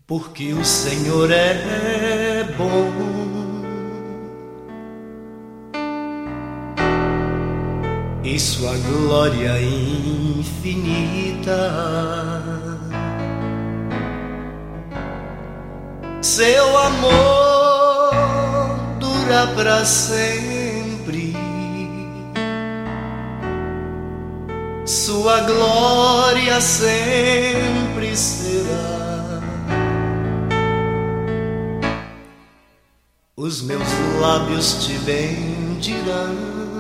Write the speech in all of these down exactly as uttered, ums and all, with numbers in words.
Porque o Senhor é bom, e sua glória infinita, seu amor dura para sempre, sua glória sempre será. Os meus lábios te bendirão,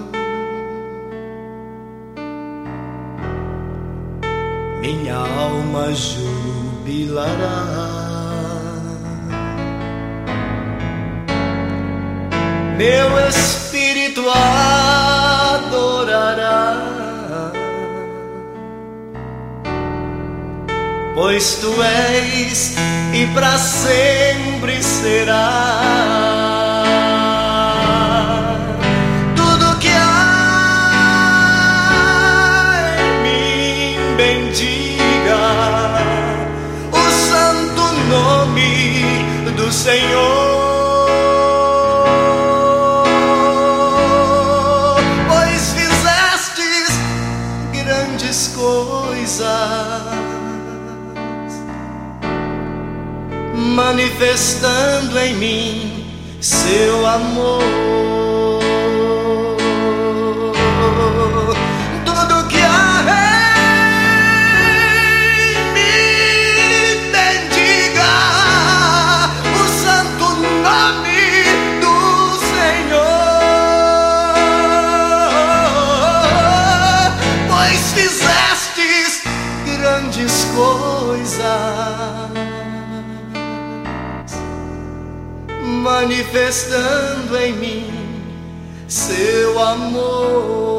minha alma jubilará. Meu espírito adorará, pois tu és e para sempre será. Tudo que há em mim bendiga o santo nome do Senhor. Coisas, manifestando em mim seu amor. Tudo que há em mim bendiga o santo nome do Senhor, pois fizestes grandes coisas, manifestando em mim seu amor.